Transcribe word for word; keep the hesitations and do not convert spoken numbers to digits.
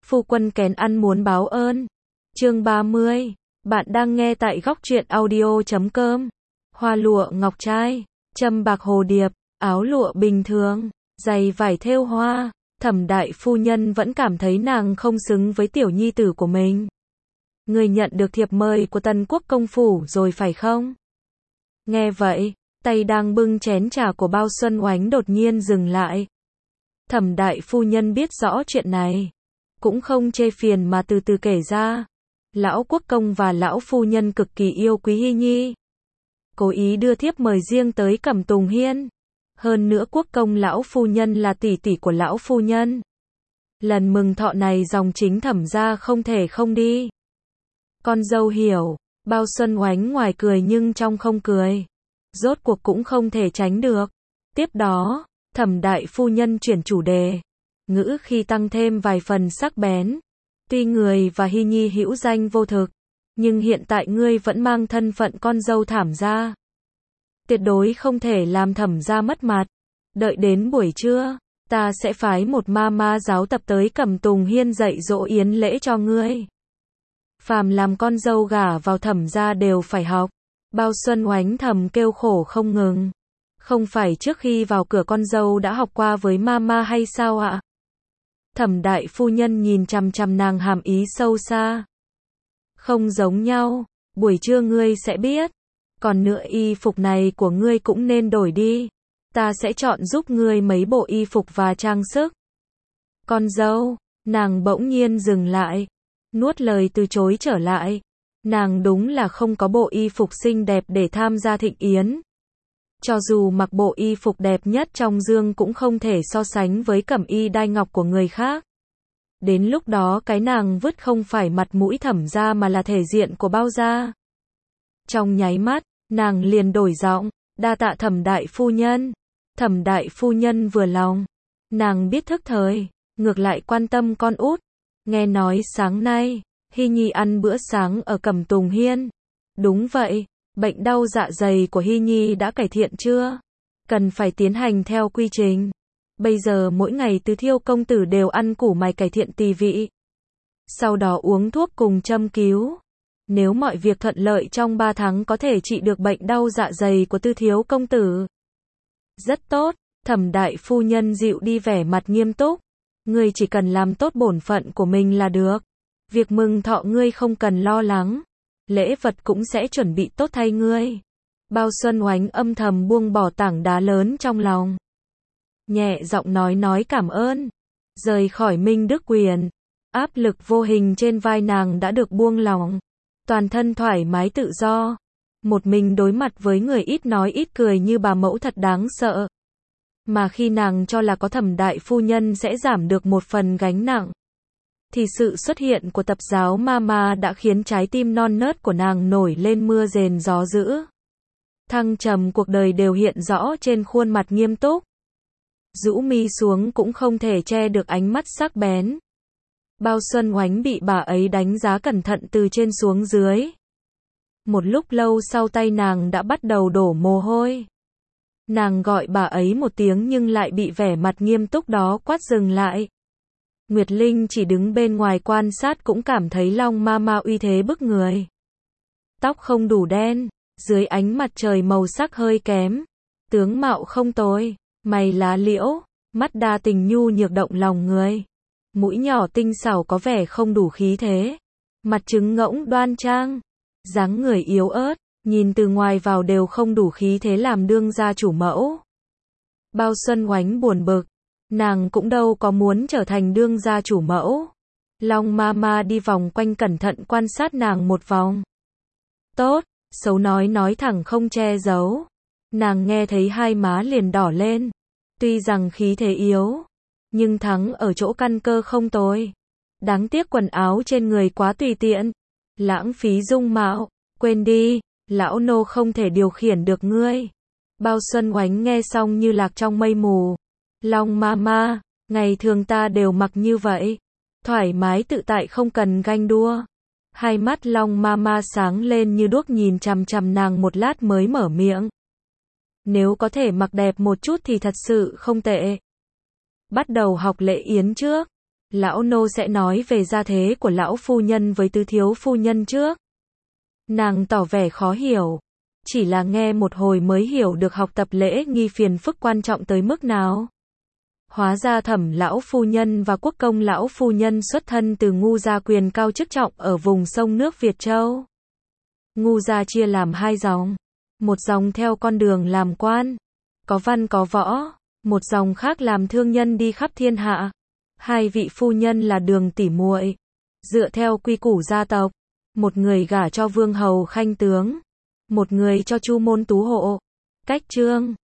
Phu quân kén ăn muốn báo ơn. Chương ba mươi. Bạn đang nghe tại góc truyện audio chấm com. Hoa lụa ngọc trai, châm bạc hồ điệp, áo lụa bình thường, giày vải thêu hoa, Thẩm đại phu nhân vẫn cảm thấy nàng không xứng với tiểu nhi tử của mình. Người nhận được thiệp mời của Tần Quốc công phủ rồi phải không? Nghe vậy, tay đang bưng chén trà của Bao Xuân Oánh đột nhiên dừng lại. Thẩm đại phu nhân biết rõ chuyện này, cũng không chê phiền mà từ từ kể ra. Lão quốc công và lão phu nhân cực kỳ yêu quý Hy Nhi, cố ý đưa thiếp mời riêng tới Cẩm Tùng Hiên. Hơn nữa quốc công lão phu nhân là tỷ tỷ của lão phu nhân. Lần mừng thọ này dòng chính Thẩm gia không thể không đi. Con dâu hiểu. Bao Xuân Oánh ngoài cười nhưng trong không cười. Rốt cuộc cũng không thể tránh được. Tiếp đó, Thẩm đại phu nhân chuyển chủ đề, ngữ khi tăng thêm vài phần sắc bén. Tuy người và Hy Nhi hữu danh vô thực, nhưng hiện tại ngươi vẫn mang thân phận con dâu Thẩm gia. Tuyệt đối không thể làm Thẩm gia mất mặt. Đợi đến buổi trưa, ta sẽ phái một ma ma giáo tập tới Cẩm Tùng Hiên dạy dỗ yến lễ cho ngươi. Phàm làm con dâu gả vào Thẩm gia đều phải học. Bao Xuân Oánh thầm kêu khổ không ngừng. Không phải trước khi vào cửa con dâu đã học qua với mama hay sao ạ? Thẩm đại phu nhân nhìn chằm chằm nàng hàm ý sâu xa. Không giống nhau, buổi trưa ngươi sẽ biết. Còn nữa y phục này của ngươi cũng nên đổi đi. Ta sẽ chọn giúp ngươi mấy bộ y phục và trang sức. Con dâu, nàng bỗng nhiên dừng lại, nuốt lời từ chối trở lại. Nàng đúng là không có bộ y phục xinh đẹp để tham gia thịnh yến. Cho dù mặc bộ y phục đẹp nhất trong dương cũng không thể so sánh với cẩm y đai ngọc của người khác. Đến lúc đó cái nàng vứt không phải mặt mũi Thẩm gia mà là thể diện của Bao gia. Trong nháy mắt, nàng liền đổi giọng, đa tạ Thẩm đại phu nhân. Thẩm đại phu nhân vừa lòng. Nàng biết thức thời, ngược lại quan tâm con út. Nghe nói sáng nay, Hy Nhi ăn bữa sáng ở Cẩm Tùng Hiên. Đúng vậy. Bệnh đau dạ dày của Hy Nhi đã cải thiện chưa? Cần phải tiến hành theo quy trình. Bây giờ mỗi ngày Từ Thiêu công tử đều ăn củ mài cải thiện tỳ vị. Sau đó uống thuốc cùng châm cứu. Nếu mọi việc thuận lợi trong ba tháng có thể trị được bệnh đau dạ dày của Từ Thiêu công tử. Rất tốt, Thẩm đại phu nhân dịu đi vẻ mặt nghiêm túc. Ngươi chỉ cần làm tốt bổn phận của mình là được. Việc mừng thọ ngươi không cần lo lắng. Lễ vật cũng sẽ chuẩn bị tốt thay ngươi. Bao Xuân Oánh âm thầm buông bỏ tảng đá lớn trong lòng. Nhẹ giọng nói nói cảm ơn. Rời khỏi Minh Đức Quyền, áp lực vô hình trên vai nàng đã được buông lỏng. Toàn thân thoải mái tự do. Một mình đối mặt với người ít nói ít cười như bà mẫu thật đáng sợ. Mà khi nàng cho là có Thẩm đại phu nhân sẽ giảm được một phần gánh nặng, thì sự xuất hiện của tập giáo mama đã khiến trái tim non nớt của nàng nổi lên mưa rền gió dữ. Thăng trầm cuộc đời đều hiện rõ trên khuôn mặt nghiêm túc. Rũ mi xuống cũng không thể che được ánh mắt sắc bén. Bao Xuân Oánh bị bà ấy đánh giá cẩn thận từ trên xuống dưới. Một lúc lâu sau tay nàng đã bắt đầu đổ mồ hôi. Nàng gọi bà ấy một tiếng nhưng lại bị vẻ mặt nghiêm túc đó quát dừng lại. Nguyệt Linh chỉ đứng bên ngoài quan sát cũng cảm thấy Long Mama uy thế bức người. Tóc không đủ đen, dưới ánh mặt trời màu sắc hơi kém. Tướng mạo không tồi, mày lá liễu, mắt đa tình nhu nhược động lòng người. Mũi nhỏ tinh xảo có vẻ không đủ khí thế. Mặt trứng ngỗng đoan trang, dáng người yếu ớt, nhìn từ ngoài vào đều không đủ khí thế làm đương gia chủ mẫu. Bao Xuân Oánh buồn bực. Nàng cũng đâu có muốn trở thành đương gia chủ mẫu. Long Mama đi vòng quanh cẩn thận quan sát nàng một vòng. Tốt, xấu nói nói thẳng không che giấu. Nàng nghe thấy hai má liền đỏ lên. Tuy rằng khí thế yếu, nhưng thắng ở chỗ căn cơ không tồi. Đáng tiếc quần áo trên người quá tùy tiện. Lãng phí dung mạo. Quên đi, lão nô không thể điều khiển được ngươi. Bao Xuân Oánh nghe xong như lạc trong mây mù. Long Mama, ngày thường ta đều mặc như vậy. Thoải mái tự tại không cần ganh đua. Hai mắt Long Mama sáng lên như đuốc nhìn chằm chằm nàng một lát mới mở miệng. Nếu có thể mặc đẹp một chút thì thật sự không tệ. Bắt đầu học lễ yến trước. Lão nô sẽ nói về gia thế của lão phu nhân với tứ thiếu phu nhân trước. Nàng tỏ vẻ khó hiểu. Chỉ là nghe một hồi mới hiểu được học tập lễ nghi phiền phức quan trọng tới mức nào. Hóa ra Thẩm lão phu nhân và Quốc công lão phu nhân xuất thân từ Ngu gia quyền cao chức trọng ở vùng sông nước Việt Châu. Ngu gia chia làm hai dòng. Một dòng theo con đường làm quan, có văn có võ, một dòng khác làm thương nhân đi khắp thiên hạ. Hai vị phu nhân là Đường tỷ muội, dựa theo quy củ gia tộc, một người gả cho vương hầu khanh tướng, một người cho Chu môn tú hộ. Cách chương